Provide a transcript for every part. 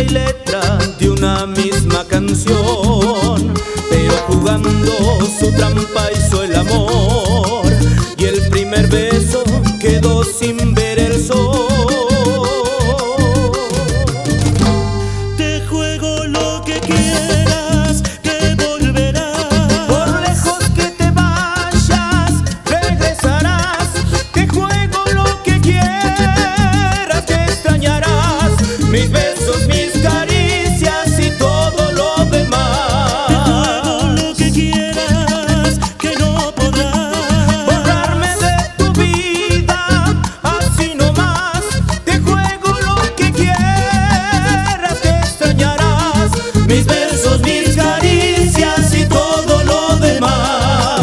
y letra de una misma canción, pero jugando su trampa hizo el amor y el primer beso quedó sin ver el sol. Te juego lo que quieras, que volverás. Por lejos que te vayas, regresarás. Te juego lo que quieras, que extrañarás mis besos, mis caricias y todo lo demás. Te juego lo que quieras, que no podrás borrarme de tu vida, así nomás. Te juego lo que quieras, que extrañarás mis besos, mis caricias y todo lo demás.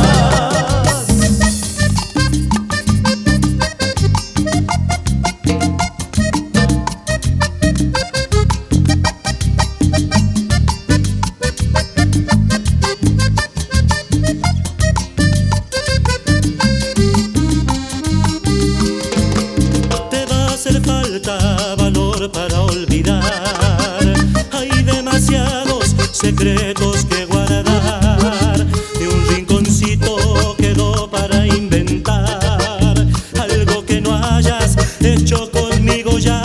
te va a hacer falta valor para olvidar. Hay demasiados secretos que guardar y un rinconcito quedó para inventar algo que no hayas hecho conmigo ya.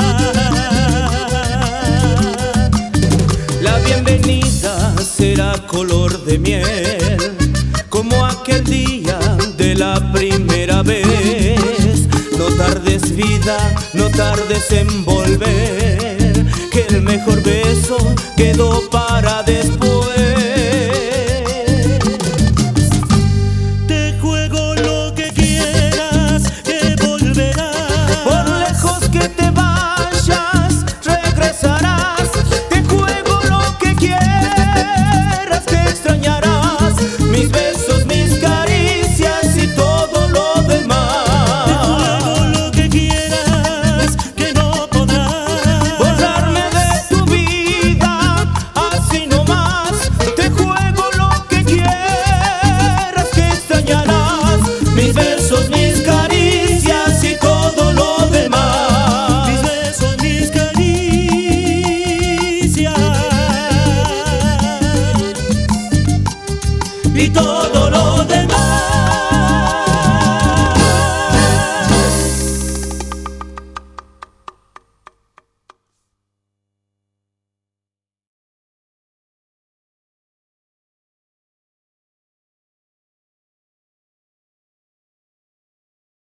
La bienvenida será color de miel, como aquel día de la primera vez. No tardes vida, no tardes en volver, que el mejor beso quedó para después. Te juego lo que quieras, que volverás. Por lejos que te vayas, regresarás. Te juego lo que quieras, que extrañarás mis besos, mis caricias y todo lo demás. Te juego lo que quieras, que no podrás Borrarme de tu vida, así nomás. Te juego lo que quieras, que extrañarás mis besos, mis caricias y todo lo demás. mis besos, mis caricias Y todo lo demás.